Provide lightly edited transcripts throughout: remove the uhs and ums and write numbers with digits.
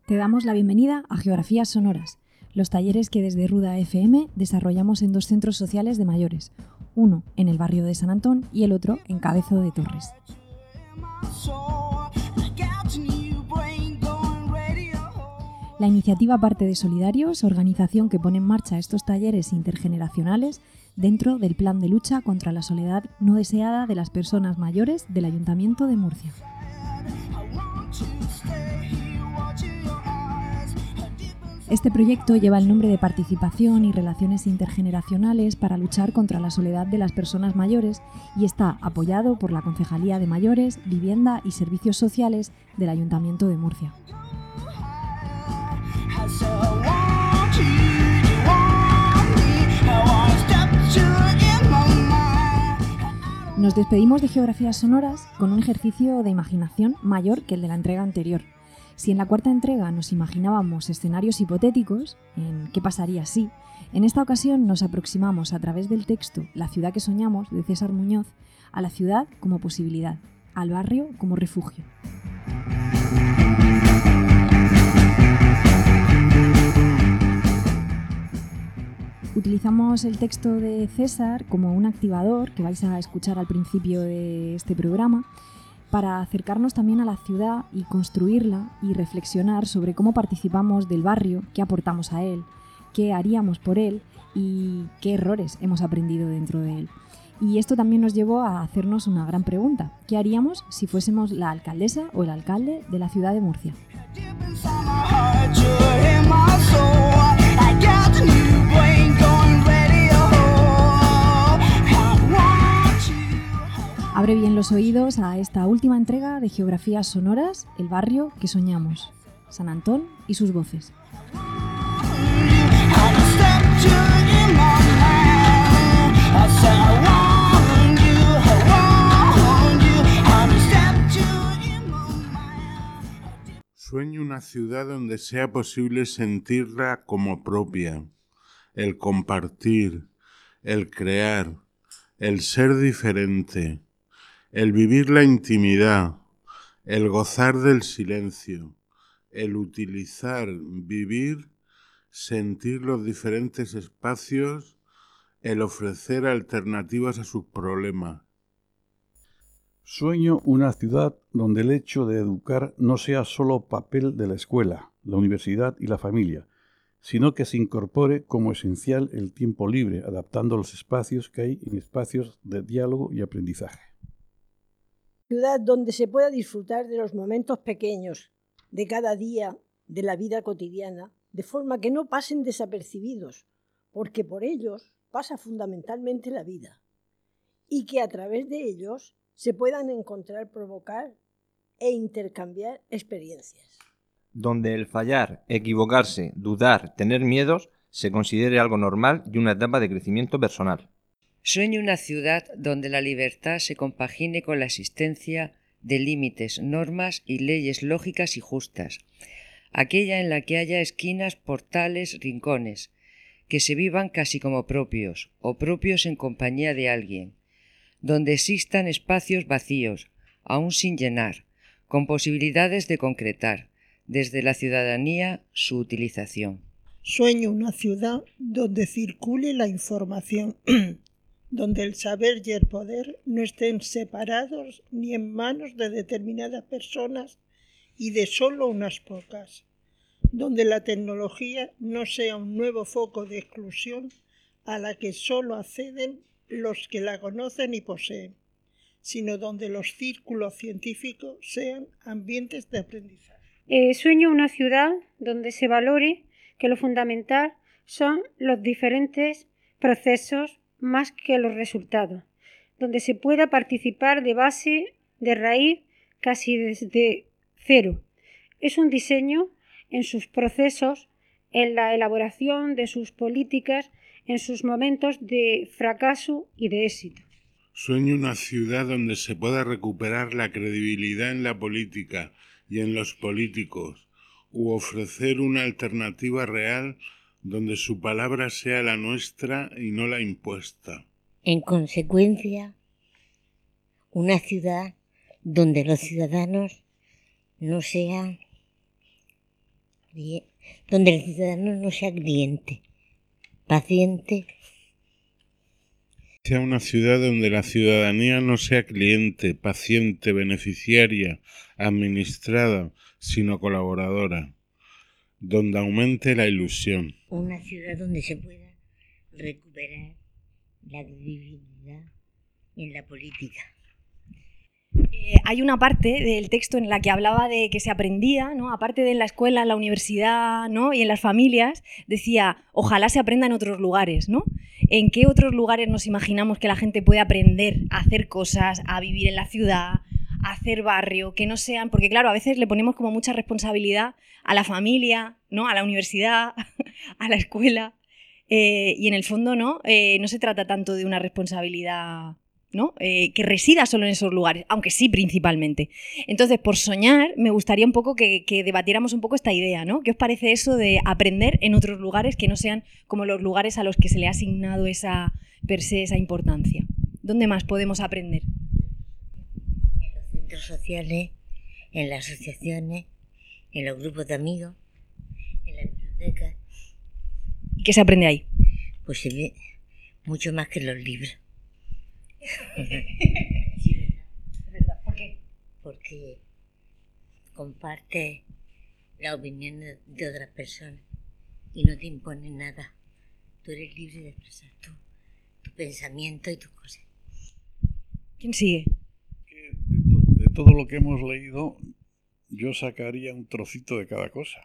Te damos la bienvenida a Geografías Sonoras, los talleres que desde Ruda FM desarrollamos en dos centros sociales de mayores, uno en el barrio de San Antón y el otro en Cabezo de Torres. La iniciativa parte de Solidarios, organización que pone en marcha estos talleres intergeneracionales dentro del plan de lucha contra la soledad no deseada de las personas mayores del Ayuntamiento de Murcia. Este proyecto lleva el nombre de Participación y Relaciones Intergeneracionales para luchar contra la soledad de las personas mayores y está apoyado por la Concejalía de Mayores, Vivienda y Servicios Sociales del Ayuntamiento de Murcia. Nos despedimos de Geografías Sonoras con un ejercicio de imaginación mayor que el de la entrega anterior. Si en la cuarta entrega nos imaginábamos escenarios hipotéticos, en ¿qué pasaría si?, en esta ocasión nos aproximamos a través del texto La ciudad que soñamos, de César Muñoz, a la ciudad como posibilidad, al barrio como refugio. Utilizamos el texto de César como un activador que vais a escuchar al principio de este programa para acercarnos también a la ciudad y construirla y reflexionar sobre cómo participamos del barrio, qué aportamos a él, qué haríamos por él y qué errores hemos aprendido dentro de él. Y esto también nos llevó a hacernos una gran pregunta: ¿qué haríamos si fuésemos la alcaldesa o el alcalde de la ciudad de Murcia? Abre bien los oídos a esta última entrega de Geografías Sonoras, el barrio que soñamos, San Antón y sus voces. Sueño una ciudad donde sea posible sentirla como propia, el compartir, el crear, el ser diferente, el vivir la intimidad, el gozar del silencio, el utilizar, vivir, sentir los diferentes espacios, el ofrecer alternativas a sus problemas. Sueño una ciudad donde el hecho de educar no sea solo papel de la escuela, la universidad y la familia, sino que se incorpore como esencial el tiempo libre, adaptando los espacios que hay en espacios de diálogo y aprendizaje. Ciudad donde se pueda disfrutar de los momentos pequeños de cada día de la vida cotidiana, de forma que no pasen desapercibidos, porque por ellos pasa fundamentalmente la vida, y que a través de ellos se puedan encontrar, provocar e intercambiar experiencias. Donde el fallar, equivocarse, dudar, tener miedos se considere algo normal y una etapa de crecimiento personal. Sueño una ciudad donde la libertad se compagine con la existencia de límites, normas y leyes lógicas y justas. Aquella en la que haya esquinas, portales, rincones, que se vivan casi como propios o propios en compañía de alguien. Donde existan espacios vacíos, aún sin llenar, con posibilidades de concretar, desde la ciudadanía, su utilización. Sueño una ciudad donde circule la información, donde el saber y el poder no estén separados ni en manos de determinadas personas y de solo unas pocas, donde la tecnología no sea un nuevo foco de exclusión a la que solo acceden los que la conocen y poseen, sino donde los círculos científicos sean ambientes de aprendizaje. Sueño una ciudad donde se valore que lo fundamental son los diferentes procesos más que los resultados, donde se pueda participar de base, de raíz, casi desde cero. Es un diseño en sus procesos, en la elaboración de sus políticas, en sus momentos de fracaso y de éxito. Sueño una ciudad donde se pueda recuperar la credibilidad en la política y en los políticos, u ofrecer una alternativa real donde su palabra sea la nuestra y no la impuesta. En consecuencia, una ciudad donde los ciudadanos no sean donde el ciudadano no sea cliente, paciente. Sea una ciudad donde la ciudadanía no sea cliente, paciente, beneficiaria, administrada, sino colaboradora, donde aumente la ilusión. Una ciudad donde se pueda recuperar la credibilidad en la política. Hay una parte del texto en la que hablaba de que se aprendía, ¿no? Aparte de en la escuela, en la universidad, ¿no? Y en las familias, decía, ojalá se aprenda en otros lugares, ¿no? ¿En qué otros lugares nos imaginamos que la gente puede aprender a hacer cosas, a vivir en la ciudad, a hacer barrio, que no sean... Porque claro, a veces le ponemos como mucha responsabilidad a la familia, ¿no? A la universidad, a la escuela, y en el fondo no se trata tanto de una responsabilidad... ¿no? Que resida solo en esos lugares, aunque sí principalmente. Entonces, por soñar, me gustaría un poco que debatiéramos un poco esta idea, ¿no? ¿Qué os parece eso de aprender en otros lugares que no sean como los lugares a los que se le ha asignado esa per se, esa importancia? ¿Dónde más podemos aprender? En los centros sociales, en las asociaciones, en los grupos de amigos, en la biblioteca. ¿Y qué se aprende ahí? Pues se ve mucho más que en los libros. ¿Por qué? Porque comparte la opinión de otras personas y no te impone nada. Tú eres libre de expresar tu pensamiento y tus cosas. ¿Quién sigue? De todo lo que hemos leído, yo sacaría un trocito de cada cosa.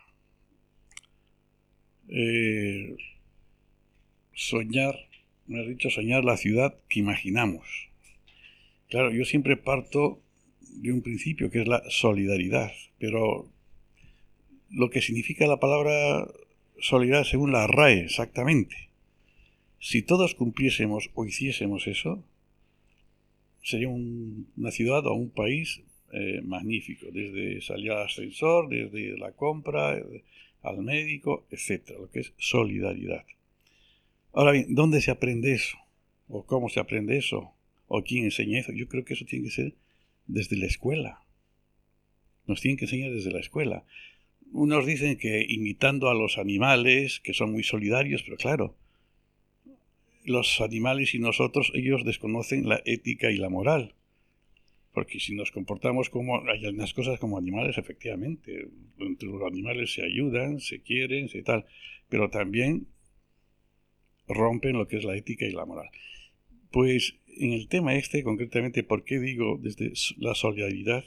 Soñar, me has dicho, soñar la ciudad que imaginamos. Claro, yo siempre parto de un principio que es la solidaridad, pero lo que significa la palabra solidaridad según la RAE exactamente. Si todos cumpliésemos o hiciésemos eso, sería una ciudad o un país magnífico, desde salir al ascensor, desde la compra, al médico, etcétera, lo que es solidaridad. Ahora bien, ¿dónde se aprende eso? ¿O cómo se aprende eso? ¿O quién enseña eso? Yo creo que eso tiene que ser desde la escuela. Nos tienen que enseñar desde la escuela. Unos dicen que imitando a los animales, que son muy solidarios, pero claro, los animales y nosotros, ellos desconocen la ética y la moral. Porque si nos comportamos como... Hay algunas cosas como animales, efectivamente. Entre los animales se ayudan, se quieren, se tal. Pero también rompen lo que es la ética y la moral. Pues en el tema este, concretamente, ¿por qué digo desde la solidaridad?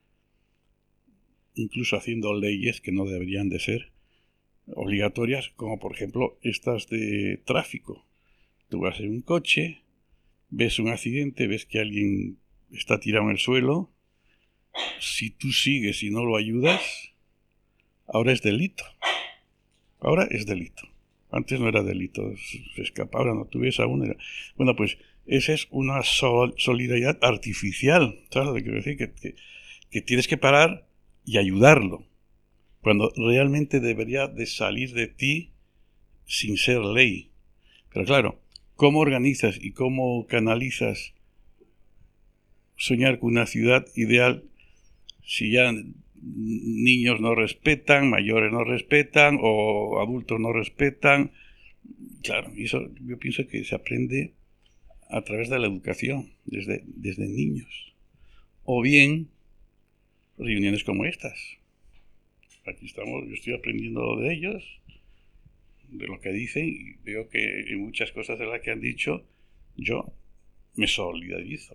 Incluso haciendo leyes que no deberían de ser obligatorias, como por ejemplo estas de tráfico. Tú vas en un coche, ves un accidente, ves que alguien está tirado en el suelo. Si tú sigues y no lo ayudas, ahora es delito. Ahora es delito. Antes no era delito, se escapaba, ahora no, tú ves a uno. Bueno, pues esa es una solidaridad artificial, ¿sabes lo que quiero decir? Que tienes que parar y ayudarlo, cuando realmente debería de salir de ti sin ser ley. Pero claro, ¿cómo organizas y cómo canalizas soñar con una ciudad ideal si ya niños no respetan, mayores no respetan o adultos no respetan? Claro, eso yo pienso que se aprende a través de la educación, desde niños. O bien reuniones como estas. Aquí estamos, yo estoy aprendiendo de ellos, de lo que dicen, y veo que en muchas cosas de las que han dicho yo me solidarizo.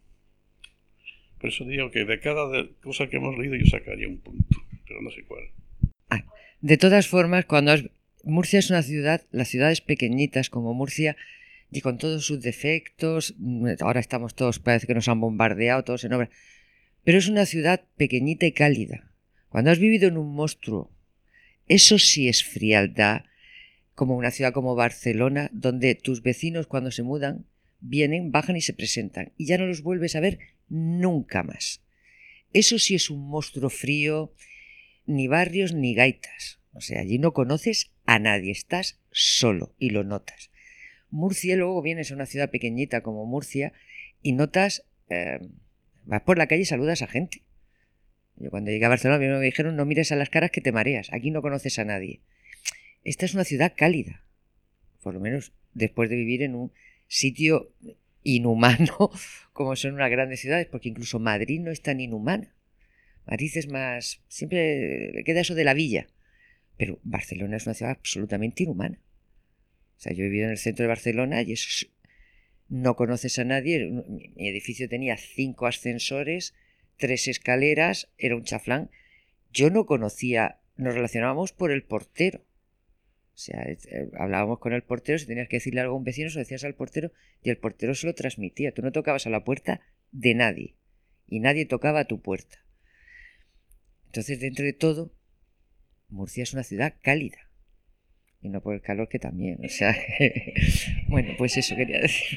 Por eso digo que de cada cosa que hemos leído yo sacaría un punto, pero no sé cuál. De todas formas, Murcia es una ciudad, las ciudades pequeñitas como Murcia, y con todos sus defectos, ahora estamos todos, parece que nos han bombardeado todos en obra, pero es una ciudad pequeñita y cálida. Cuando has vivido en un monstruo, eso sí es frialdad, como una ciudad como Barcelona, donde tus vecinos cuando se mudan, vienen, bajan y se presentan, y ya no los vuelves a ver nunca más. Eso sí es un monstruo frío, ni barrios ni gaitas. O sea, allí no conoces a nadie, estás solo y lo notas. Murcia, luego vienes a una ciudad pequeñita como Murcia y notas, vas por la calle y saludas a gente. Yo cuando llegué a Barcelona me dijeron no mires a las caras que te mareas, aquí no conoces a nadie. Esta es una ciudad cálida, por lo menos después de vivir en un sitio inhumano como son unas grandes ciudades, porque incluso Madrid no es tan inhumana. Madrid es más... siempre queda eso de la villa, pero Barcelona es una ciudad absolutamente inhumana. O sea, yo he vivido en el centro de Barcelona y no conoces a nadie. Mi edificio tenía 5 ascensores, 3 escaleras, era un chaflán. Yo no conocía, nos relacionábamos por el portero. O sea, hablábamos con el portero, si tenías que decirle algo a un vecino, se lo decías al portero y el portero se lo transmitía. Tú no tocabas a la puerta de nadie y nadie tocaba a tu puerta. Entonces, dentro de todo, Murcia es una ciudad cálida. Y no por el calor que también, o sea... bueno, pues eso quería decir.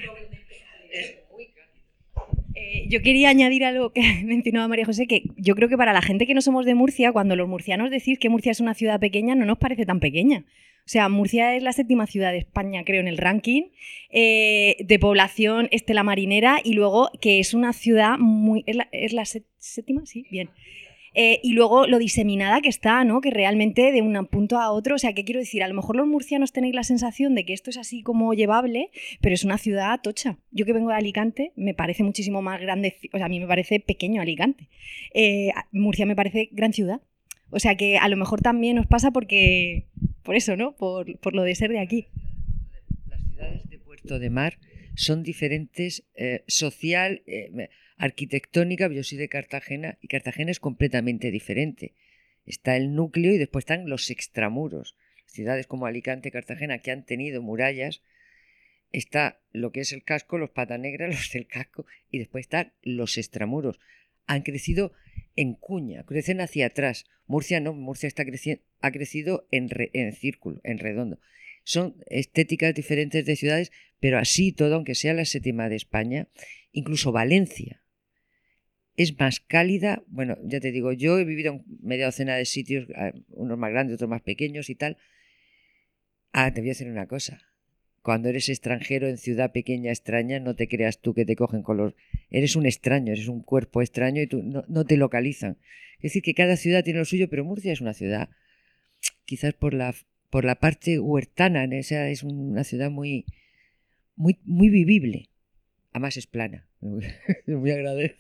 Yo quería añadir algo que mencionaba María José, que yo creo que para la gente que no somos de Murcia, cuando los murcianos decís que Murcia es una ciudad pequeña, no nos parece tan pequeña. O sea, Murcia es la 7ª ciudad de España, creo, en el ranking de población estela marinera, y luego que es una ciudad muy... ¿Es la 7ª? Sí, bien. Y luego lo diseminada que está, ¿no? Que realmente de un punto a otro, o sea, ¿qué quiero decir? A lo mejor los murcianos tenéis la sensación de que esto es así como llevable, pero es una ciudad tocha. Yo que vengo de Alicante, me parece muchísimo más grande, o sea, a mí me parece pequeño Alicante. Murcia me parece gran ciudad. O sea, que a lo mejor también os pasa porque, por eso, ¿no? Por lo de ser de aquí. Las ciudades de Puerto de Mar son diferentes social... arquitectónica. Yo soy de Cartagena y Cartagena es completamente diferente. Está el núcleo y después están los extramuros. Ciudades como Alicante, Cartagena, que han tenido murallas, está lo que es el casco, los Pata Negra, los del casco, y después están los extramuros. Han crecido en cuña, crecen hacia atrás. Murcia no, Murcia ha crecido en círculo, en redondo. Son estéticas diferentes de ciudades, pero así todo, aunque sea la 7ª de España, incluso Valencia es más cálida. Bueno, ya te digo, yo he vivido en media docena de sitios, unos más grandes, otros más pequeños y tal. Te voy a decir una cosa. Cuando eres extranjero en ciudad pequeña, extraña, no te creas tú que te cogen color. Eres un extraño, eres un cuerpo extraño y tú no te localizan. Es decir, que cada ciudad tiene lo suyo, pero Murcia es una ciudad, quizás por la parte huertana, esa es una ciudad muy, muy, muy vivible. Además es plana. Muy agradable.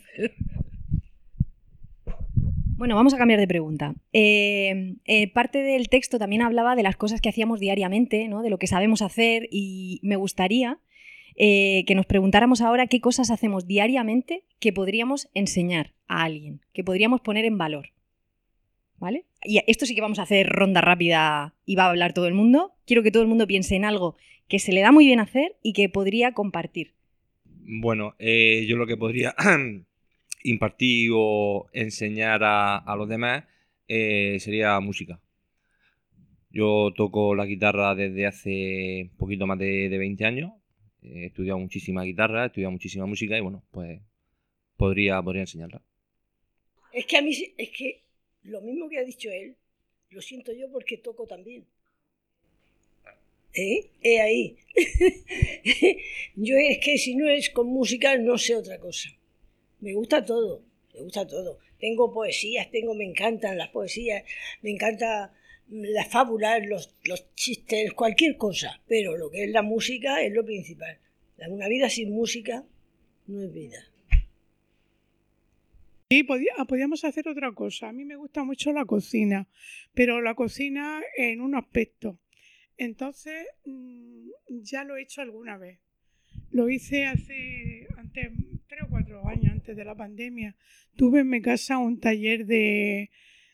Bueno, vamos a cambiar de pregunta. Parte del texto también hablaba de las cosas que hacíamos diariamente, ¿no? De lo que sabemos hacer, y me gustaría que nos preguntáramos ahora qué cosas hacemos diariamente que podríamos enseñar a alguien, que podríamos poner en valor. ¿Vale? Y esto sí que vamos a hacer ronda rápida y va a hablar todo el mundo. Quiero que todo el mundo piense en algo que se le da muy bien hacer y que podría compartir. Bueno, yo lo que podría impartir o enseñar a los demás sería música. Yo toco la guitarra desde hace un poquito más de 20 años. He estudiado muchísima guitarra, he estudiado muchísima música y bueno, pues podría enseñarla. Es que a mí, es que lo mismo que ha dicho él, lo siento yo porque toco también. Ahí. Yo es que si no es con música no sé otra cosa. Me gusta todo. Tengo poesías, me encantan las poesías, me encanta las fábulas, los chistes, cualquier cosa. Pero lo que es la música es lo principal. Una vida sin música no es vida. Sí, podíamos hacer otra cosa. A mí me gusta mucho la cocina, pero la cocina en un aspecto. Entonces, ya lo he hecho alguna vez. Lo hice antes 3 o 4 años, antes de la pandemia. Tuve en mi casa un taller de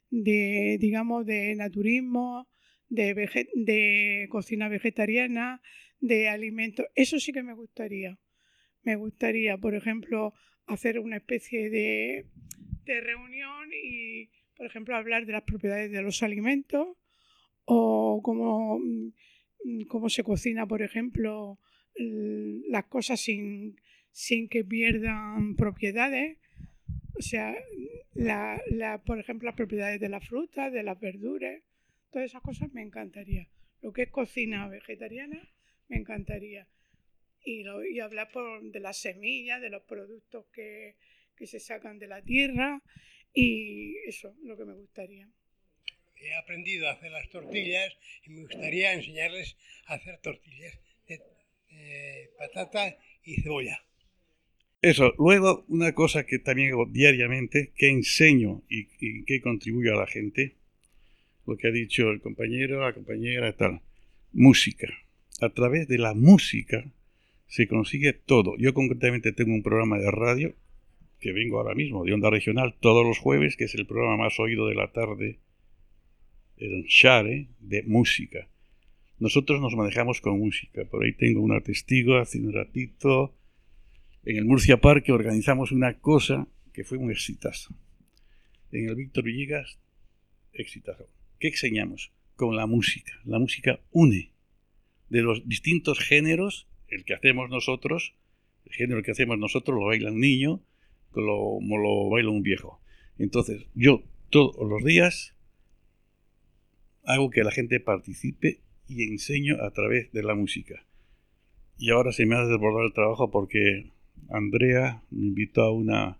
naturismo, de cocina vegetariana, de alimentos. Eso sí que me gustaría. Me gustaría, por ejemplo, hacer una especie de reunión y, por ejemplo, hablar de las propiedades de los alimentos o cómo se cocina, por ejemplo, las cosas sin que pierdan propiedades. O sea, por ejemplo, las propiedades de las frutas, de las verduras, todas esas cosas me encantaría. Lo que es cocina vegetariana me encantaría. Y hablar de las semillas, de los productos que se sacan de la tierra y eso es lo que me gustaría. He aprendido a hacer las tortillas y me gustaría enseñarles a hacer tortillas de patata y cebolla. Eso, luego una cosa que también hago diariamente, que enseño y que contribuyo a la gente, lo que ha dicho el compañero, la compañera, tal, música. A través de la música se consigue todo. Yo concretamente tengo un programa de radio que vengo ahora mismo, de Onda Regional, todos los jueves, que es el programa más oído de la tarde, en Share, de música. Nosotros nos manejamos con música. Por ahí tengo una testigo hace un ratito. En el Murcia Parque organizamos una cosa que fue un exitazo. En el Víctor Villegas, exitazo. ¿Qué enseñamos? Con la música. La música une. De los distintos géneros, el que hacemos nosotros, el género que hacemos nosotros lo baila un niño, como lo baila un viejo. Entonces, yo todos los días hago que la gente participe y enseño a través de la música. Y ahora se me ha desbordado el trabajo porque Andrea me invitó a una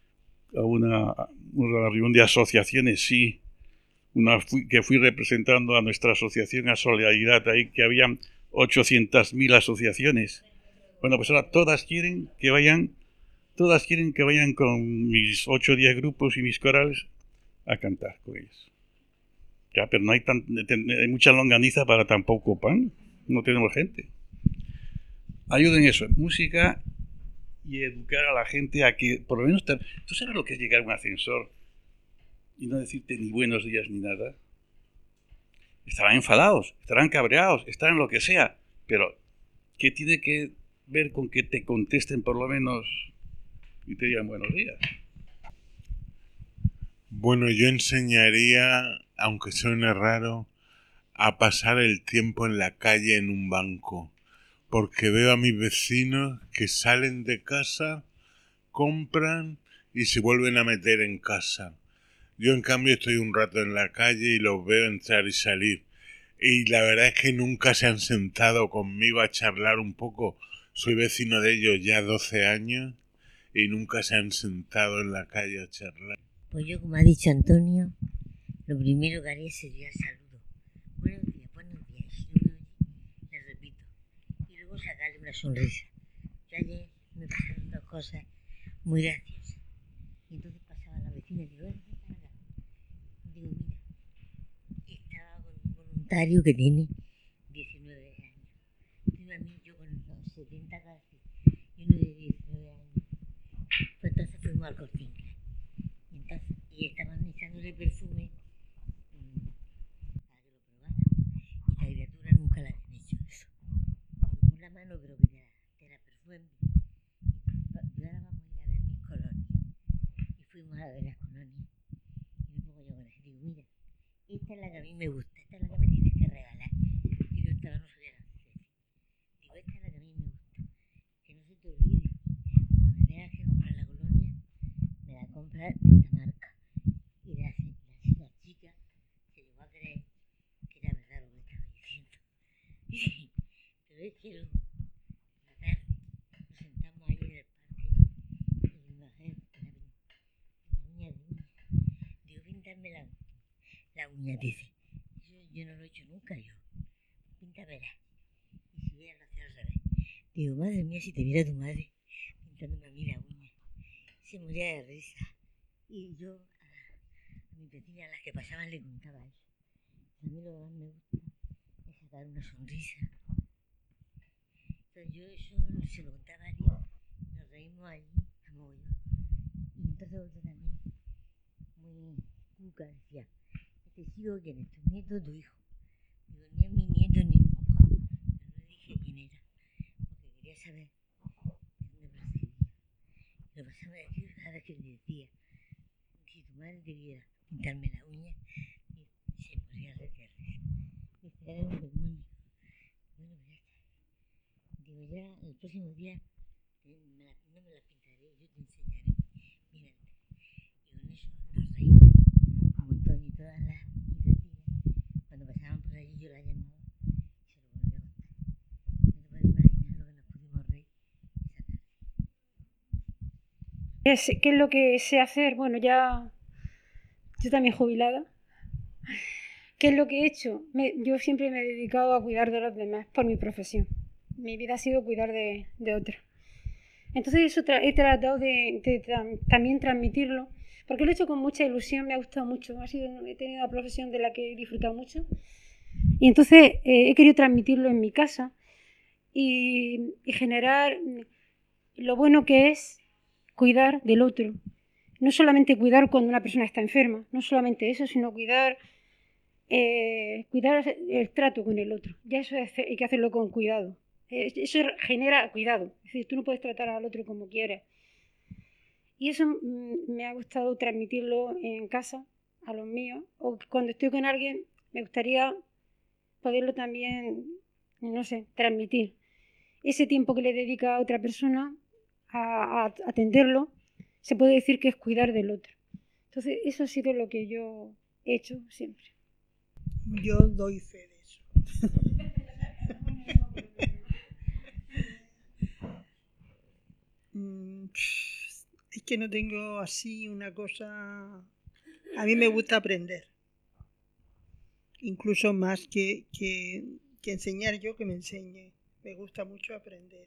reunión de asociaciones, sí, que fui representando a nuestra asociación a Solidaridad, ahí que habían 800.000 asociaciones. Bueno, pues ahora todas quieren que vayan con mis 8 o 10 grupos y mis corales a cantar con ellos. Ya, pero no hay mucha longaniza para tan poco pan, no tenemos gente. Ayuden eso, música y educar a la gente a que, por lo menos, ¿tú sabes lo que es llegar a un ascensor y no decirte ni buenos días ni nada? Estarán enfadados, estarán cabreados, estarán lo que sea, pero ¿qué tiene que ver con que te contesten por lo menos y te digan buenos días? Bueno, yo enseñaría, aunque suene raro, a pasar el tiempo en la calle en un banco, porque veo a mis vecinos que salen de casa, compran y se vuelven a meter en casa. Yo, en cambio, estoy un rato en la calle y los veo entrar y salir. Y la verdad es que nunca se han sentado conmigo a charlar un poco. Soy vecino de ellos ya 12 años y nunca se han sentado en la calle a charlar. Pues yo, como ha dicho Antonio, lo primero que haría sería el saludo. Buenos días. Si no me oye, le repito. Y luego sacarle una sonrisa. Yo ayer me pasaron 2 cosas muy graciosas. Y entonces pasaba la vecina y digo, ven para acá. Digo, mira, estaba con un voluntario que tiene 19 años. Digo a mí, yo con los 70 casi, y uno de 19 años. Pues entonces fuimos al Corte Inglés. Y estaban echándole perfume para que lo probara. Y la criatura nunca le habían hecho eso. Digo, por la mano, pero que era perfume. Entonces, yo ahora vamos a ir a ver mis colonias. Y fuimos a ver las colonias. Y me pongo yo con él. Digo, mira, esta es la que a mí me gusta, esta es la que me tienes que regalar. Y yo estaba no sabía francés. Digo, esta es la que a mí me gusta. Que no se te olvide. Cuando me tengas que comprar la colonia, me la compras de esta marca. Y la chica se llegó a creer que era verdad lo que estaba diciendo. Pero es que la tarde nos sentamos ahí en el parque y mi mujer, la uña de uña. Digo, píntame la uña, dice. Yo no lo he hecho nunca, yo. Píntamela. Y si ella lo hace al revés. Digo, madre mía, si te viera tu madre pintándome a mí la uña. Se moría de risa. Y yo a mi vecina, a las que pasaban, le contaba eso. A mí lo que más me gusta es sacar una sonrisa. Entonces yo eso se lo contaba a alguien, nos reímos allí a mogollón. Y entonces otro también, muy cuca, decía, este chico quién es, tu nieto o tu hijo. Digo, ni es mi nieto ni es mi hijo. Pero no dije quién era, porque quería saber de dónde procedía. Lo pasaba de aquí cada vez que le decía, si tu madre te viera pintarme la uña, y se podría hacer que risa. Dice, era un demonio. Bueno, pues ya está. Digo, ya el próximo día no me las pintaré, yo te enseñaré. Mírate. Y con eso nos reímos un montón y todas mis vecinas, cuando pasaban por allí, yo la llamaba y se lo volvía a contar. No te puedes imaginar lo que nos pudimos reír esa tarde. ¿Qué es lo que sé hacer? Bueno, ya yo también jubilada. ¿Qué es lo que he hecho? Yo siempre me he dedicado a cuidar de los demás por mi profesión. Mi vida ha sido cuidar de otros. Entonces eso he tratado de también transmitirlo, porque lo he hecho con mucha ilusión, me ha gustado mucho. He tenido una profesión de la que he disfrutado mucho. Y entonces he querido transmitirlo en mi casa y generar lo bueno que es cuidar del otro. No solamente cuidar cuando una persona está enferma, no solamente eso, sino cuidar el trato con el otro. Ya eso hay que hacerlo con cuidado. Eso genera cuidado. Es decir, tú no puedes tratar al otro como quieres. Y eso me ha gustado transmitirlo en casa, a los míos. O cuando estoy con alguien, me gustaría poderlo también, no sé, transmitir. Ese tiempo que le dedica a otra persona a atenderlo, se puede decir que es cuidar del otro. Entonces, eso ha sido lo que yo he hecho siempre. Yo doy fe de eso. Es que no tengo así una cosa... A mí me gusta aprender. Incluso más que enseñar yo, que me enseñe. Me gusta mucho aprender.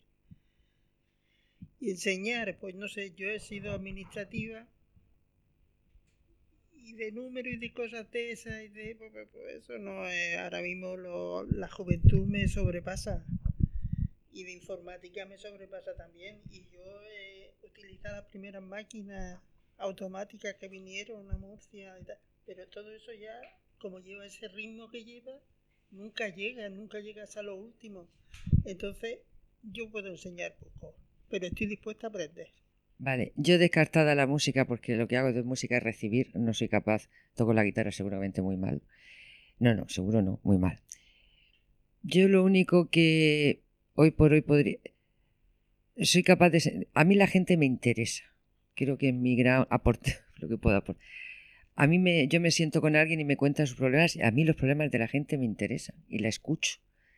Y enseñar, pues no sé, yo he sido administrativa y de números y de cosas de esas, pues eso no es, ahora mismo la juventud me sobrepasa y de informática me sobrepasa también, y yo he utilizado las primeras máquinas automáticas que vinieron a Murcia y tal, pero todo eso ya, como lleva ese ritmo que lleva, nunca llegas a lo último. Entonces yo puedo enseñar poco, pero estoy dispuesta a aprender. Vale, yo descartada la música, porque lo que hago de música es recibir, no soy capaz, toco la guitarra seguramente muy mal. No, seguro no, muy mal. Yo lo único que hoy por hoy soy capaz de... A mí la gente me interesa, creo que es mi gran aporte, lo que puedo aportar. Yo me siento con alguien y me cuenta sus problemas, y a mí los problemas de la gente me interesan y la escucho.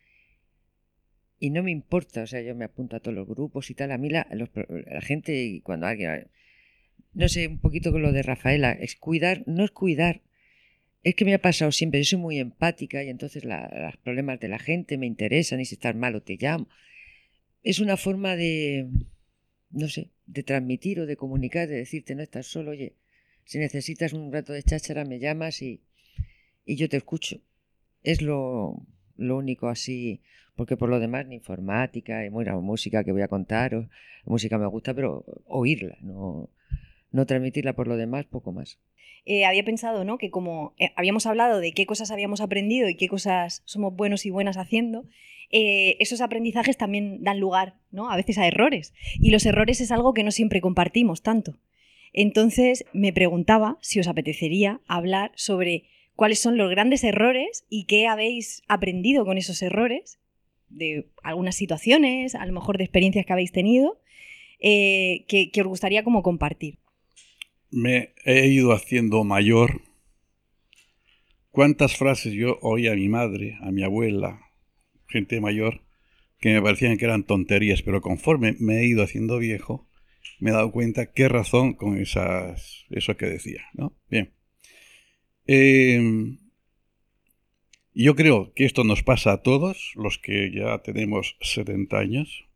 Y no me importa, o sea, yo me apunto a todos los grupos y tal. A mí la gente, cuando alguien... No sé, un poquito con lo de Rafaela, es cuidar, no es cuidar. Es que me ha pasado siempre, yo soy muy empática y entonces los problemas de la gente me interesan, y si estás mal o te llamo. Es una forma de, no sé, de transmitir o de comunicar, de decirte, no estás solo, oye, si necesitas un rato de cháchara me llamas y yo te escucho. Es lo único así... Porque por lo demás, ni informática, y bueno, música que voy a contar, música me gusta, pero oírla, no transmitirla. Por lo demás, poco más. Había pensado, ¿no?, que como habíamos hablado de qué cosas habíamos aprendido y qué cosas somos buenos y buenas haciendo, esos aprendizajes también dan lugar, ¿no?, a veces a errores. Y los errores es algo que no siempre compartimos tanto. Entonces me preguntaba si os apetecería hablar sobre cuáles son los grandes errores y qué habéis aprendido con esos errores, de algunas situaciones, a lo mejor de experiencias que habéis tenido, que os gustaría como compartir. Me he ido haciendo mayor. ¿Cuántas frases yo oí a mi madre, a mi abuela, gente mayor, que me parecían que eran tonterías, pero conforme me he ido haciendo viejo, me he dado cuenta qué razón con eso que decía, ¿no? Bien. Yo creo que esto nos pasa a todos, los que ya tenemos 70 años,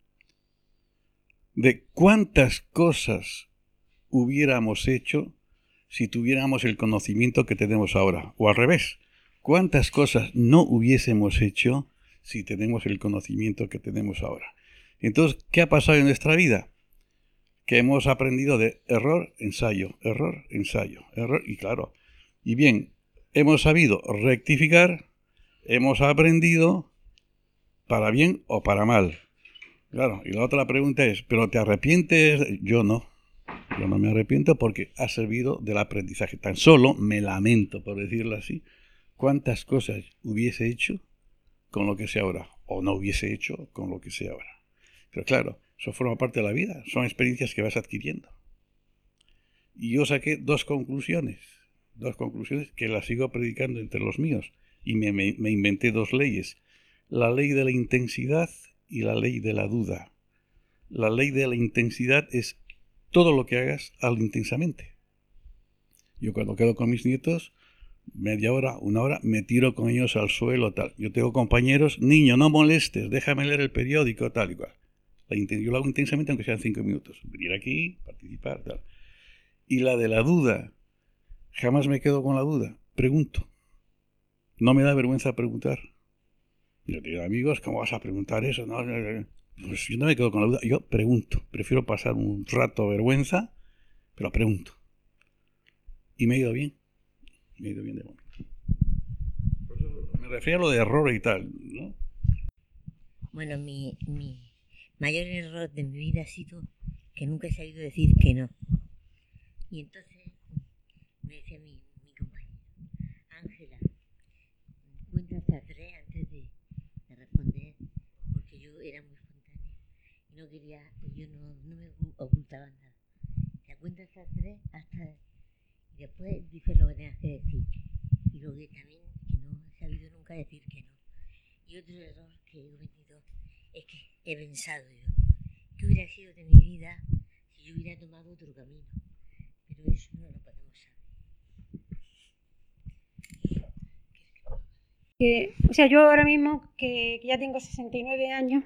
de cuántas cosas hubiéramos hecho si tuviéramos el conocimiento que tenemos ahora, o al revés, cuántas cosas no hubiésemos hecho si tenemos el conocimiento que tenemos ahora. Entonces, ¿qué ha pasado en nuestra vida? Que hemos aprendido de error, ensayo, error, y claro, y bien, hemos sabido rectificar, hemos aprendido para bien o para mal. Claro, y la otra pregunta es, ¿pero te arrepientes? Yo no me arrepiento porque ha servido del aprendizaje. Tan solo me lamento, por decirlo así, cuántas cosas hubiese hecho con lo que sé ahora, o no hubiese hecho con lo que sé ahora. Pero claro, eso forma parte de la vida, son experiencias que vas adquiriendo. Y yo saqué dos conclusiones que las sigo predicando entre los míos, y me inventé dos leyes: la ley de la intensidad y la ley de la duda. La ley de la intensidad es todo lo que hagas, hazlo intensamente. Yo cuando quedo con mis nietos, media hora, una hora, me tiro con ellos al suelo, tal. Yo tengo compañeros, niño, no molestes, déjame leer el periódico, tal y cual. Yo lo hago intensamente, aunque sean 5 minutos. Venir aquí, participar, tal. Y la de la duda, jamás me quedo con la duda. Pregunto. No me da vergüenza preguntar. Yo digo, amigos, ¿cómo vas a preguntar eso? No, pues yo no me quedo con la duda. Yo pregunto. Prefiero pasar un rato vergüenza, pero pregunto. Y me ha ido bien. Me ha ido bien de momento. Me refiero a lo de error y tal, ¿no? Bueno, mi mayor error de mi vida ha sido que nunca he sabido decir que no. Y entonces me decía mi compañero, Ángela, cuenta hasta 3 antes de responder, porque yo era muy espontánea y no quería, yo no me ocultaba nada. La cuenta hasta 3, y después dices lo que tengas que decir. Y lo que también que no he sabido nunca decir que no. Y otro error que he cometido es que he pensado yo, ¿qué hubiera sido de mi vida si yo hubiera tomado otro camino? Pero eso no lo podemos saber. Yo ahora mismo, que ya tengo 69 años,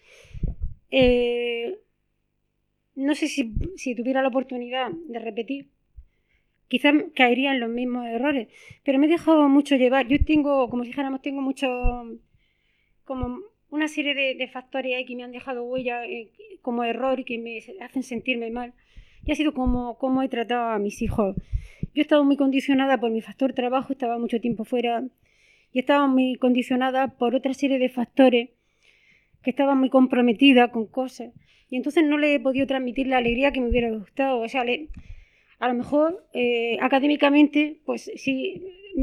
no sé si tuviera la oportunidad de repetir, quizás caería en los mismos errores, pero me he dejado mucho llevar. Yo tengo, como si dijéramos, tengo mucho, como una serie de factores ahí que me han dejado huella como error y que me hacen sentirme mal. Y ha sido como he tratado a mis hijos. Yo he estado muy condicionada por mi factor trabajo, estaba mucho tiempo fuera, y estaba muy condicionada por otra serie de factores que estaba muy comprometida con cosas. Y entonces no le he podido transmitir la alegría que me hubiera gustado. O sea, a lo mejor académicamente, pues sí,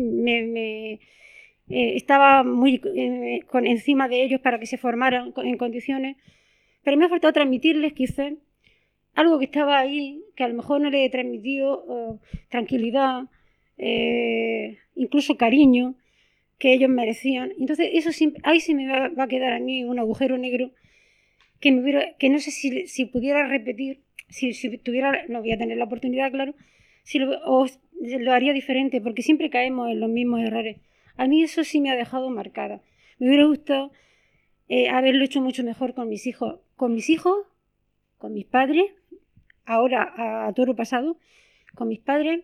estaba muy encima de ellos para que se formaran en condiciones, pero me ha faltado transmitirles quizás algo que estaba ahí, que a lo mejor no le he transmitido, tranquilidad, incluso cariño, que ellos merecían. Entonces eso siempre, ahí se me va a quedar a mí un agujero negro que no sé si pudiera repetir, si tuviera, no voy a tener la oportunidad, claro, o lo haría diferente, porque siempre caemos en los mismos errores. A mí eso sí me ha dejado marcada. Me hubiera gustado haberlo hecho mucho mejor con mis hijos, con mis padres, ahora a toro pasado, con mis padres,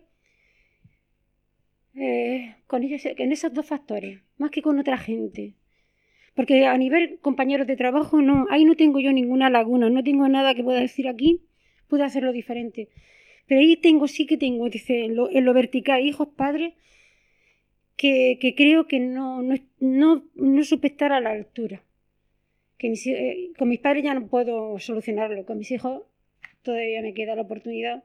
con ellos, en esos dos factores, más que con otra gente. Porque a nivel compañeros de trabajo, no, ahí no tengo yo ninguna laguna, no tengo nada que pueda decir aquí, puedo hacerlo diferente. Pero ahí sí que tengo, dice, en lo vertical, hijos, padres, que creo que no supe estar a la altura. Con mis padres ya no puedo solucionarlo, con mis hijos todavía me queda la oportunidad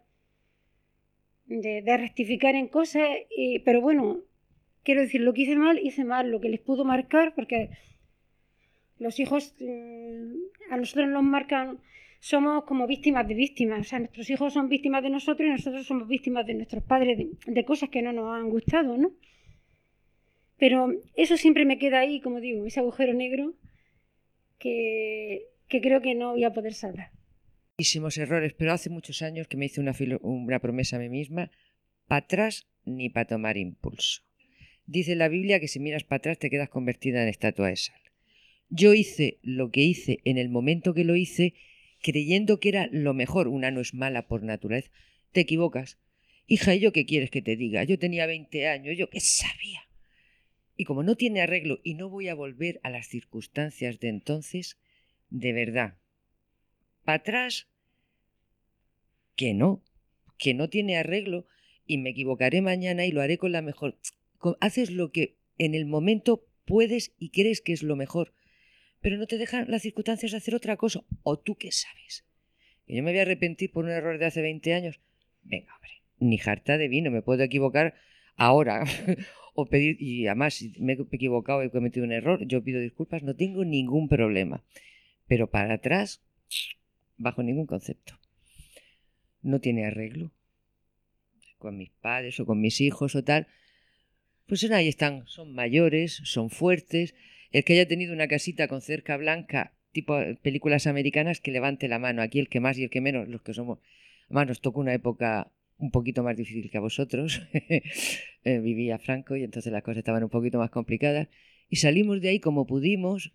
de rectificar en cosas, pero bueno, quiero decir, lo que hice mal, lo que les pudo marcar, porque los hijos a nosotros nos marcan, somos como víctimas de víctimas, o sea, nuestros hijos son víctimas de nosotros y nosotros somos víctimas de nuestros padres, de cosas que no nos han gustado, ¿no? Pero eso siempre me queda ahí, como digo, ese agujero negro que creo que no voy a poder salvar. Muchísimos errores, pero hace muchos años que me hice una promesa a mí misma: para atrás ni para tomar impulso. Dice la Biblia que si miras para atrás te quedas convertida en estatua de sal. Yo hice lo que hice en el momento que lo hice, creyendo que era lo mejor. Una no es mala por naturaleza. Te equivocas. Hija, ¿y yo qué quieres que te diga? Yo tenía 20 años, ¿yo qué sabía? Y como no tiene arreglo y no voy a volver a las circunstancias de entonces, de verdad, para atrás, que no tiene arreglo y me equivocaré mañana y lo haré con la mejor. Haces lo que en el momento puedes y crees que es lo mejor, pero no te dejan las circunstancias de hacer otra cosa. ¿O tú qué sabes? ¿Que yo me voy a arrepentir por un error de hace 20 años? Venga, hombre, ni jarta de vino, me puedo equivocar ahora o pedir, y además si me he equivocado y he cometido un error, yo pido disculpas, no tengo ningún problema, pero para atrás, bajo ningún concepto. No tiene arreglo con mis padres o con mis hijos o tal. Pues ahí están, son mayores, son fuertes. El que haya tenido una casita con cerca blanca, tipo películas americanas, que levante la mano. Aquí el que más y el que menos, los que somos. Además nos tocó una época un poquito más difícil que a vosotros. Vivía Franco y entonces las cosas estaban un poquito más complicadas. Y salimos de ahí como pudimos,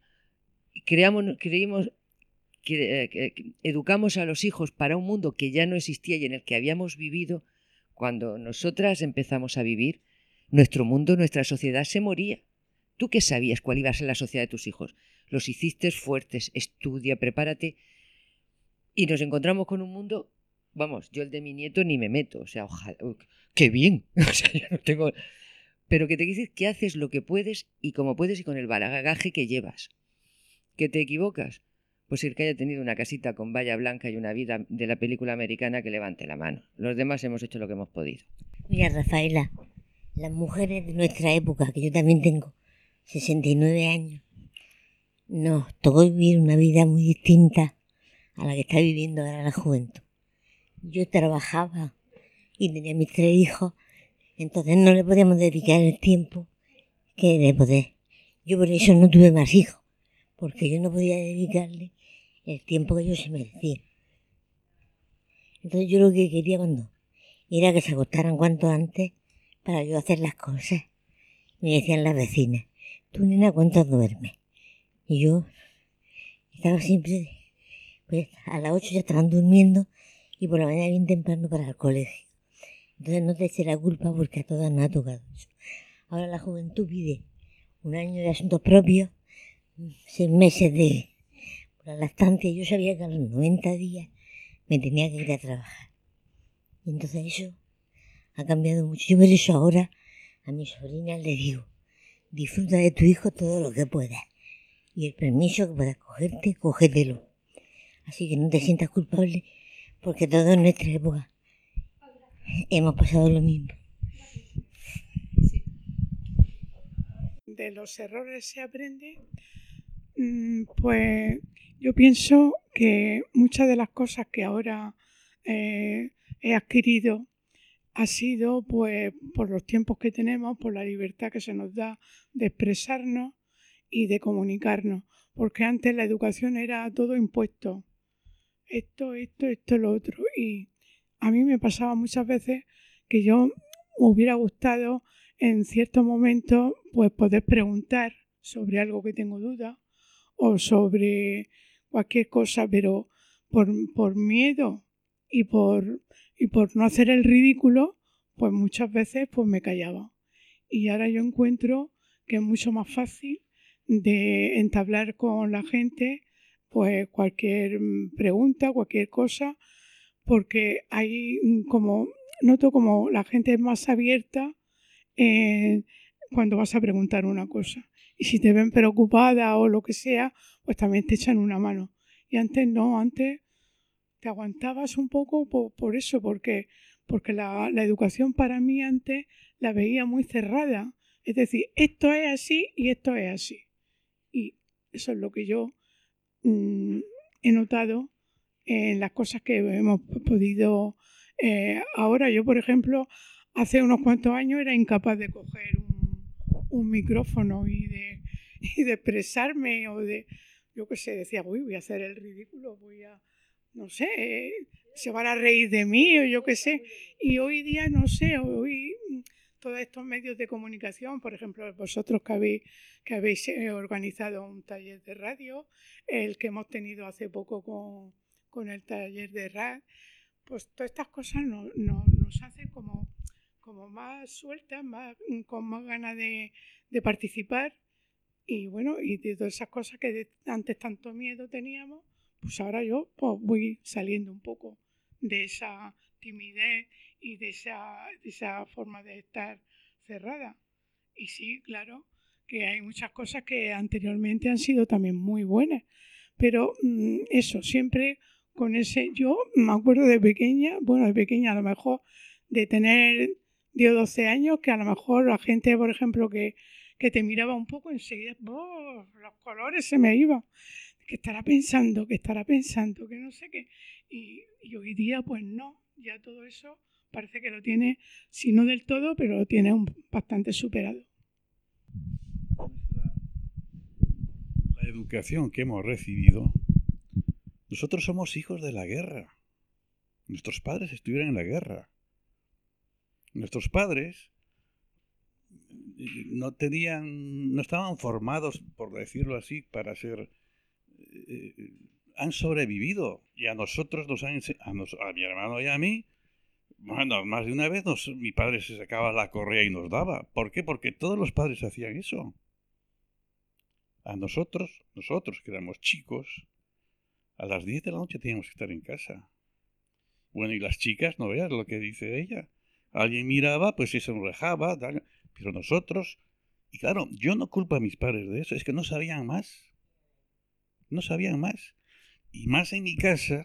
educamos a los hijos para un mundo que ya no existía y en el que habíamos vivido. Cuando nosotras empezamos a vivir, nuestro mundo, nuestra sociedad se moría. ¿Tú qué sabías cuál iba a ser la sociedad de tus hijos? Los hiciste fuertes, estudia, prepárate. Y nos encontramos con un mundo, vamos, yo el de mi nieto ni me meto, o sea, ojalá, ¡qué bien! O sea, yo no tengo... Pero que te dices que haces lo que puedes y como puedes y con el bagaje que llevas. ¿Que te equivocas? Pues el que haya tenido una casita con valla blanca y una vida de la película americana, que levante la mano. Los demás hemos hecho lo que hemos podido. Mira, Rafaela, las mujeres de nuestra época, que yo también tengo 69 años, nos tocó vivir una vida muy distinta a la que está viviendo ahora la juventud. Yo trabajaba y tenía mis 3 hijos, entonces no le podíamos dedicar el tiempo que de poder. Yo por eso no tuve más hijos, porque yo no podía dedicarle el tiempo que ellos se merecían. Entonces yo lo que quería cuando era que se acostaran cuanto antes para yo hacer las cosas. Me decían las vecinas, tú nena, ¿cuánto duermes? Y yo estaba siempre, pues a las 8 ya estaban durmiendo y por la mañana bien temprano para el colegio. Entonces no te eché la culpa porque a todas nos ha tocado eso. Ahora la juventud pide 1 año de asuntos propios, 6 meses de la lactancia. Yo sabía que a los 90 días me tenía que ir a trabajar. Y entonces eso ha cambiado mucho. Yo por eso ahora a mi sobrina le digo, disfruta de tu hijo todo lo que puedas. Y el permiso que puedas cogerte, cógetelo. Así que no te sientas culpable porque todos en nuestra época hemos pasado lo mismo. De los errores se aprende. Pues yo pienso que muchas de las cosas que ahora he adquirido ha sido pues por los tiempos que tenemos, por la libertad que se nos da de expresarnos y de comunicarnos, porque antes la educación era todo impuesto, esto, lo otro, y a mí me pasaba muchas veces que yo me hubiera gustado en ciertos momentos pues poder preguntar sobre algo que tengo duda o sobre cualquier cosa, pero por miedo y por no hacer el ridículo, pues muchas veces pues me callaba. Y ahora yo encuentro que es mucho más fácil de entablar con la gente pues cualquier pregunta, cualquier cosa, porque hay noto como la gente es más abierta cuando vas a preguntar una cosa. Y si te ven preocupada o lo que sea, pues también te echan una mano. Y antes no, antes te aguantabas un poco por eso, porque la educación para mí antes la veía muy cerrada. Es decir, esto es así y esto es así. Y eso es lo que yo he notado en las cosas que hemos podido... ahora yo, por ejemplo, hace unos cuantos años era incapaz de coger un micrófono y de expresarme o de... Yo qué sé, decía, voy a hacer el ridículo, no sé, se van a reír de mí o yo qué sé. Y hoy día, no sé, hoy todos estos medios de comunicación, por ejemplo, vosotros que habéis organizado un taller de radio, el que hemos tenido hace poco con el taller de radio, pues todas estas cosas nos hacen como más sueltas, con más ganas de participar. Y bueno, y de todas esas cosas que antes tanto miedo teníamos, pues ahora yo pues voy saliendo un poco de esa timidez y de esa forma de estar cerrada. Y sí, claro, que hay muchas cosas que anteriormente han sido también muy buenas, pero eso, siempre con ese... Yo me acuerdo de pequeña a lo mejor de tener 10 o 12 años, que a lo mejor la gente, por ejemplo, que te miraba un poco enseguida, los colores se me iban. ¿Qué estará pensando? Que no sé qué. Y hoy día, pues no, ya todo eso parece que lo tiene, si no del todo, pero lo tiene bastante superado. La educación que hemos recibido, nosotros somos hijos de la guerra. Nuestros padres estuvieron en la guerra. Nuestros padres no estaban formados, por decirlo así, para ser... han sobrevivido, y a nosotros a mi hermano y a mí, bueno, más de una vez mi padre se sacaba la correa y nos daba. ¿Por qué? Porque todos los padres hacían eso. A nosotros que éramos chicos, a las 10 de la noche teníamos que estar en casa. Bueno, y las chicas, no veas lo que dice ella. Alguien miraba, pues se sonrojaba, pero nosotros... Y claro, yo no culpo a mis padres de eso, es que no sabían más. No sabían más. Y más en mi casa,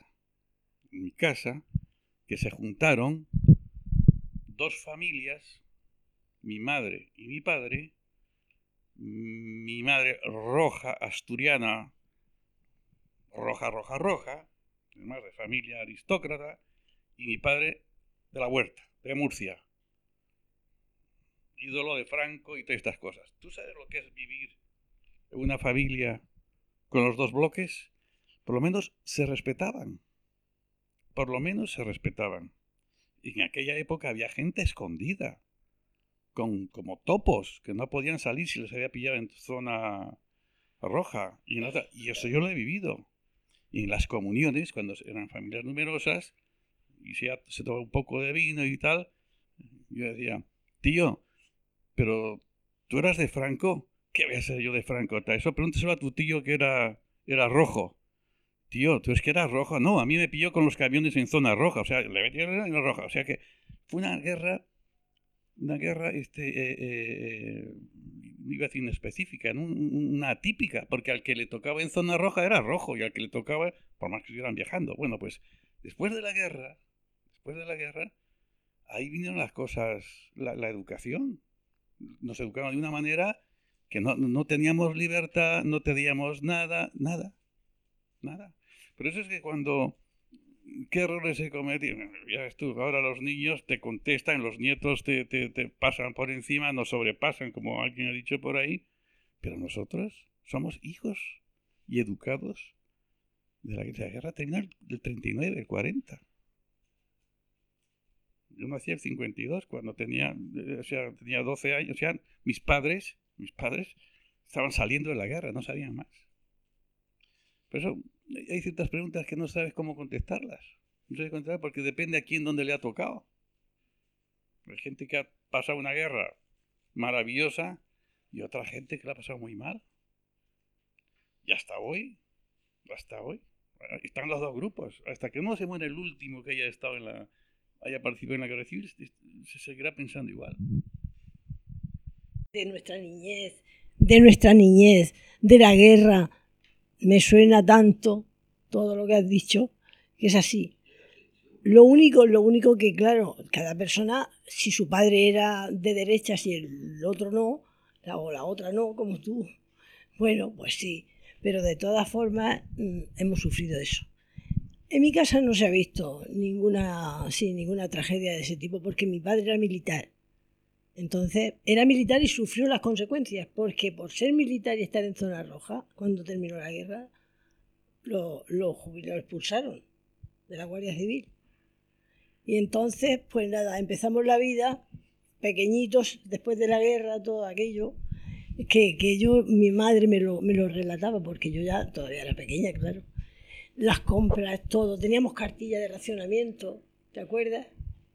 que se juntaron dos familias, mi madre y mi padre, mi madre roja, asturiana, roja, además de familia aristócrata, y mi padre de la Huerta, de Murcia, ídolo de Franco y todas estas cosas. ¿Tú sabes lo que es vivir en una familia con los dos bloques? Por lo menos se respetaban. Y en aquella época había gente escondida, como topos, que no podían salir si les había pillado en zona roja. Y eso yo lo he vivido. Y en las comuniones, cuando eran familias numerosas, y se tomaba un poco de vino y tal, yo decía, tío, pero ¿tú eras de Franco? ¿Qué voy a ser yo de Franco? Eso pregúntaselo a tu tío que era rojo. Tío, tú es que eras rojo. No, a mí me pilló con los camiones en zona roja. O sea, le metieron en la roja. O sea que fue una guerra, iba a decir inespecífica, ¿no? Una atípica, porque al que le tocaba en zona roja era rojo y al que le tocaba, por más que estuvieran viajando. Bueno, pues después de la guerra, ahí vinieron las cosas, la educación. Nos educaron de una manera que no teníamos libertad, no teníamos nada. Por eso es que ¿qué errores se cometen? Ya ves tú, ahora los niños te contestan, los nietos te pasan por encima, nos sobrepasan, como alguien ha dicho por ahí, pero nosotros somos hijos y educados de la guerra terminal del 39, el 40. Yo nací en el 52, cuando tenía 12 años. O sea, mis padres estaban saliendo de la guerra, no sabían más. Por eso hay ciertas preguntas que no sabes cómo contestarlas. No sabes contestar porque depende a quién dónde le ha tocado. Hay gente que ha pasado una guerra maravillosa y otra gente que la ha pasado muy mal. Y hasta hoy. Están los dos grupos. Hasta que no se muere el último que haya participado en la guerra civil, se seguirá pensando igual. De nuestra niñez, de la guerra, me suena tanto todo lo que has dicho, que es así. Lo único que, claro, cada persona, si su padre era de derechas y el otro no, o la otra no, como tú, bueno, pues sí, pero de todas formas hemos sufrido eso. En mi casa no se ha visto ninguna tragedia de ese tipo, porque mi padre era militar. Entonces, era militar y sufrió las consecuencias, porque por ser militar y estar en zona roja, cuando terminó la guerra, lo expulsaron de la Guardia Civil. Y entonces, pues nada, empezamos la vida, pequeñitos, después de la guerra, todo aquello, que mi madre me lo relataba, porque yo ya todavía era pequeña, claro. Las compras, todo, teníamos cartilla de racionamiento, ¿te acuerdas?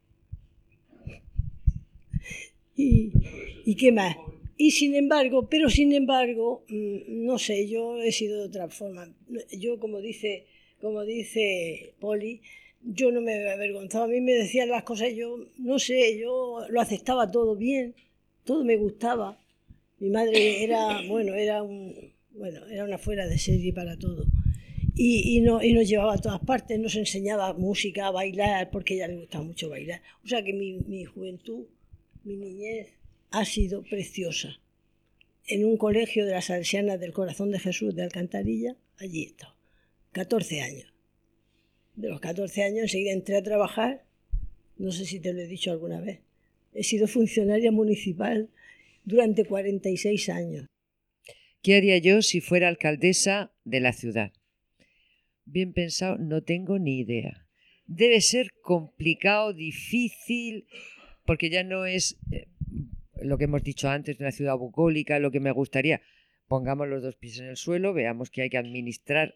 ¿Y qué más? Sin embargo, no sé, yo he sido de otra forma. Yo, como dice Poli, yo no me avergonzaba. A mí me decían las cosas, yo no sé, yo lo aceptaba todo bien, todo me gustaba. Mi madre era una fuera de serie para todo. Y nos llevaba a todas partes, nos enseñaba música, a bailar, porque a ella le gustaba mucho bailar. O sea que mi juventud, mi niñez ha sido preciosa. En un colegio de las Salesianas del Corazón de Jesús de Alcantarilla, allí he estado. 14 años. De los 14 años enseguida entré a trabajar, no sé si te lo he dicho alguna vez. He sido funcionaria municipal durante 46 años. ¿Qué haría yo si fuera alcaldesa de la ciudad? Bien pensado, no tengo ni idea. Debe ser complicado, difícil, porque ya no es lo que hemos dicho antes de una ciudad bucólica, lo que me gustaría. Pongamos los dos pies en el suelo, veamos que hay que administrar,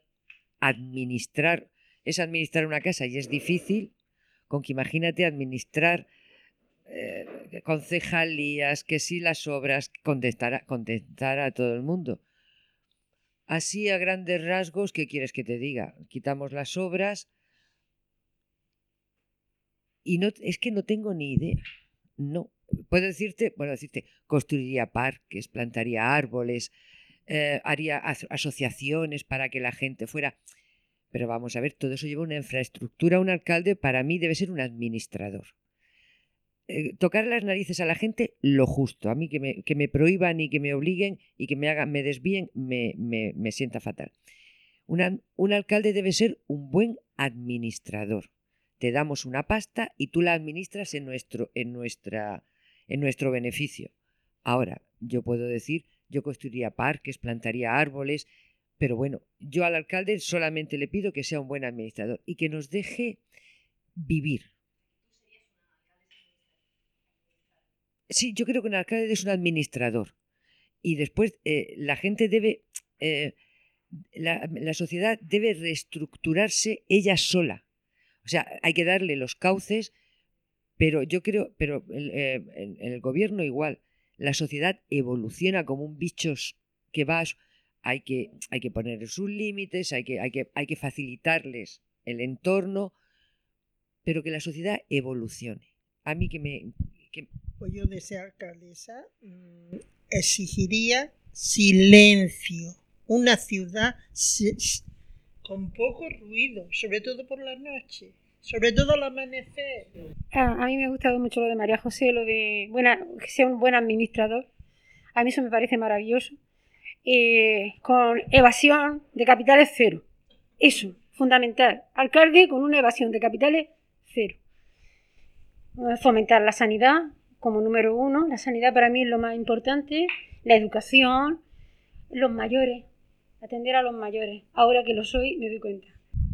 es administrar una casa y es difícil, con que imagínate administrar concejalías, que sí las obras, contentar a todo el mundo. Así a grandes rasgos, ¿qué quieres que te diga? Quitamos las obras y no, es que no tengo ni idea. No. Puedo decirte, construiría parques, plantaría árboles, haría asociaciones para que la gente fuera. Pero vamos a ver, todo eso lleva una infraestructura. Un alcalde para mí debe ser un administrador. Tocar las narices a la gente, lo justo. A mí que me prohíban y que me obliguen y que me desvíen, me sienta fatal. Un alcalde debe ser un buen administrador. Te damos una pasta y tú la administras en nuestro beneficio. Ahora, yo puedo decir, yo construiría parques, plantaría árboles, pero bueno, yo al alcalde solamente le pido que sea un buen administrador y que nos deje vivir. Sí, yo creo que un alcalde es un administrador. Y después la gente debe, la sociedad debe reestructurarse ella sola. O sea, hay que darle los cauces, pero yo creo, en el gobierno igual. La sociedad evoluciona como un bicho que va, hay que poner sus límites, hay que facilitarles el entorno, pero que la sociedad evolucione. A mí Pues yo de ser alcaldesa exigiría silencio, una ciudad con poco ruido, sobre todo por la noche, sobre todo al amanecer. A mí me ha gustado mucho lo de María José, lo de que sea un buen administrador. A mí eso me parece maravilloso. Con evasión de capitales cero. Eso, fundamental. Alcalde con una evasión de capitales cero. Fomentar la sanidad como número 1. La sanidad para mí es lo más importante. La educación, los mayores. Atender a los mayores. Ahora que lo soy, me doy cuenta.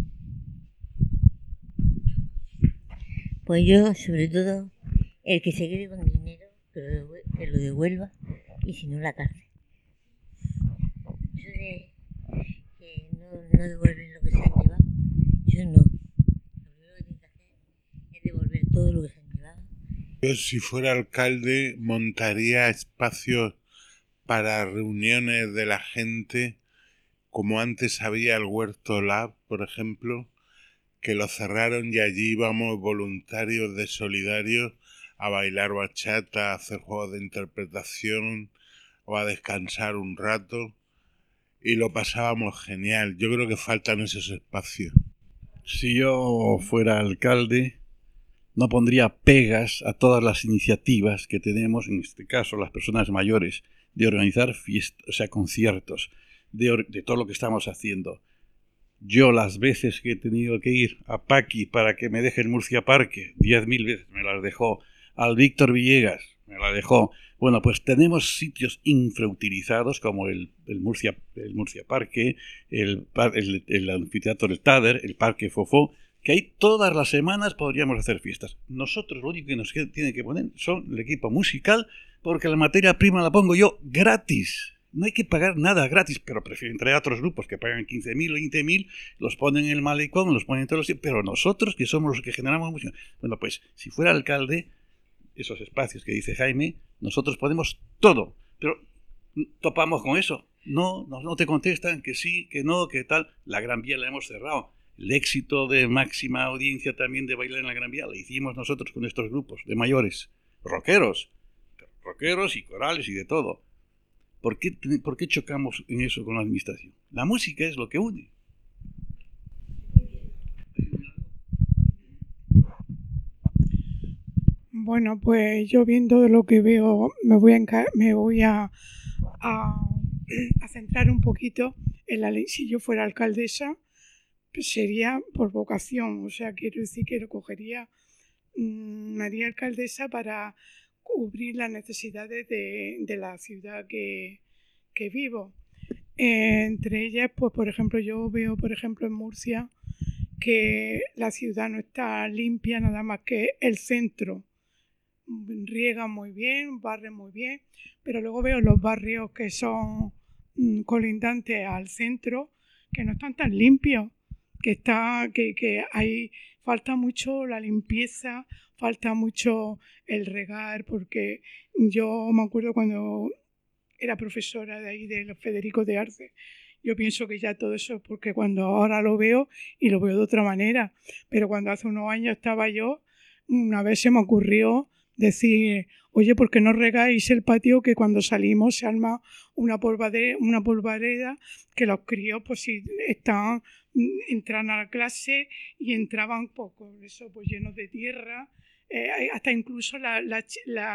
Pues yo, sobre todo, el que se quede con dinero, que lo devuelva, y si no, la cárcel. Eso de que no devuelven lo que se han llevado, yo no. Lo primero que tienen que hacer es devolver todo lo que se han llevado. Yo, si fuera alcalde, montaría espacios para reuniones de la gente, como antes había el Huerto Lab, por ejemplo, que lo cerraron y allí íbamos voluntarios de solidarios a bailar bachata, a hacer juegos de interpretación o a descansar un rato y lo pasábamos genial. Yo creo que faltan esos espacios. Si yo fuera alcalde, no pondría pegas a todas las iniciativas que tenemos, en este caso las personas mayores, de organizar fiestas, o sea, conciertos, de todo lo que estamos haciendo. Yo las veces que he tenido que ir a Paqui para que me deje el Murcia Parque, 10.000 veces me las dejó. Al Víctor Villegas me la dejó. Bueno, pues tenemos sitios infrautilizados como el Murcia Parque, el anfiteatro del Tader, el Parque Fofó, que ahí todas las semanas podríamos hacer fiestas. Nosotros lo único que nos tiene que poner son el equipo musical, porque la materia prima la pongo yo gratis. No hay que pagar nada gratis, pero prefieren traer a otros grupos que pagan 15.000 o 20.000, los ponen en el malecón, los ponen en todos los sitios, pero nosotros, que somos los que generamos música. Bueno, pues si fuera alcalde, esos espacios que dice Jaime, nosotros podemos todo, pero topamos con eso. No te contestan que sí, que no, que tal. La Gran Vía la hemos cerrado. El éxito de máxima audiencia también de bailar en la Gran Vía la hicimos nosotros con estos grupos de mayores, rockeros y corales y de todo. ¿Por qué chocamos en eso con la administración? La música es lo que une. Bueno, pues yo viendo lo que veo, me voy a centrar un poquito en la ley. Si yo fuera alcaldesa, pues sería por vocación. O sea, quiero decir que me haría alcaldesa para cubrir las necesidades de la ciudad que vivo. Entre ellas, pues por ejemplo, yo veo, por ejemplo, en Murcia, que la ciudad no está limpia, nada más que el centro riegan muy bien, barren muy bien, pero luego veo los barrios que son colindantes al centro que no están tan limpios, que hay falta mucho la limpieza, falta mucho el regar, porque yo me acuerdo cuando era profesora de ahí de los Federico de Arce, yo pienso que ya todo eso, porque cuando ahora lo veo y lo veo de otra manera, pero cuando hace unos años estaba yo, una vez se me ocurrió decir, oye, ¿por qué no regáis el patio que cuando salimos se arma una polvareda que los críos pues si entran a la clase y entraban poco, eso pues llenos de tierra, hasta incluso las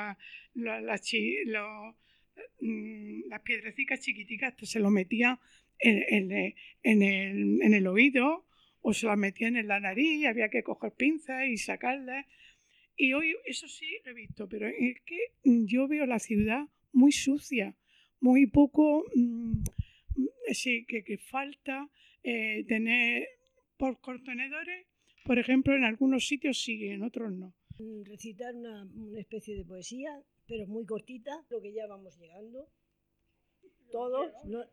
piedrecitas chiquiticas se lo metían en el oído o se las metían en la nariz, había que coger pinzas y sacarlas. Y hoy eso sí lo he visto, pero es que yo veo la ciudad muy sucia, muy poco, sí, que falta tener por contenedores, por ejemplo, en algunos sitios sí, en otros no. Recitar una especie de poesía, pero muy cortita, lo que ya vamos llegando. Todos,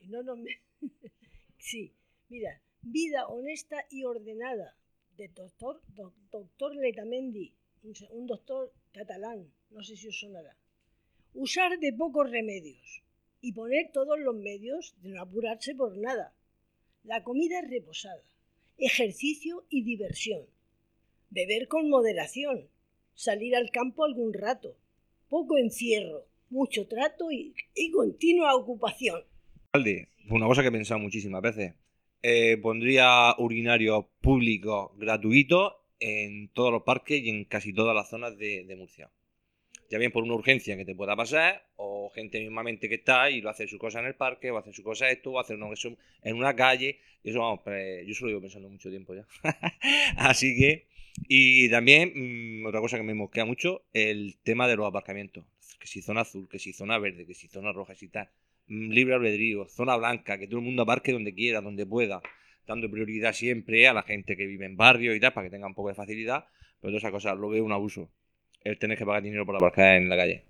sí, mira, vida honesta y ordenada, de doctor Letamendi, un doctor catalán, no sé si os sonará. Usar de pocos remedios y poner todos los medios de no apurarse por nada. La comida reposada, ejercicio y diversión. Beber con moderación, salir al campo algún rato, poco encierro, mucho trato y continua ocupación. Una cosa que he pensado muchísimas veces. Pondría urinarios públicos gratuitos en todos los parques y en casi todas las zonas de Murcia. Ya bien por una urgencia que te pueda pasar, o gente mismamente que está y lo hace su cosa en el parque, o hace su cosa esto, o hace eso en una calle. Y eso, vamos, yo se lo llevo pensando mucho tiempo ya. Así que, y también, otra cosa que me mosquea mucho, el tema de los aparcamientos. Que si zona azul, que si zona verde, que si zona roja, si tal. Libre albedrío, zona blanca, que todo el mundo aparque donde quiera, donde pueda, dando prioridad siempre a la gente que vive en barrios y tal, para que tenga un poco de facilidad, pero todas esas cosas lo veo un abuso, el tener que pagar dinero por aparcar en la calle.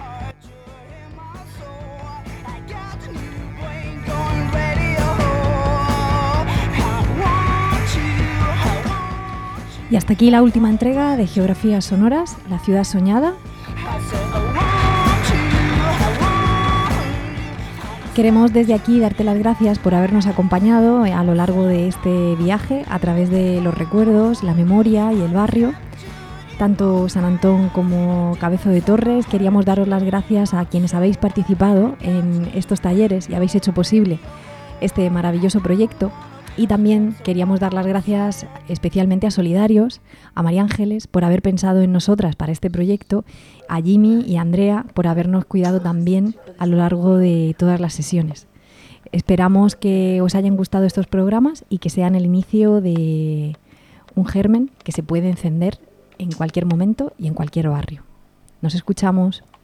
Y hasta aquí la última entrega de Geografías Sonoras, la ciudad soñada. Queremos desde aquí darte las gracias por habernos acompañado a lo largo de este viaje a través de los recuerdos, la memoria y el barrio. Tanto San Antón como Cabezo de Torres, queríamos daros las gracias a quienes habéis participado en estos talleres y habéis hecho posible este maravilloso proyecto. Y también queríamos dar las gracias especialmente a Solidarios, a María Ángeles por haber pensado en nosotras para este proyecto, a Jimmy y a Andrea por habernos cuidado también a lo largo de todas las sesiones. Esperamos que os hayan gustado estos programas y que sean el inicio de un germen que se puede encender en cualquier momento y en cualquier barrio. Nos escuchamos.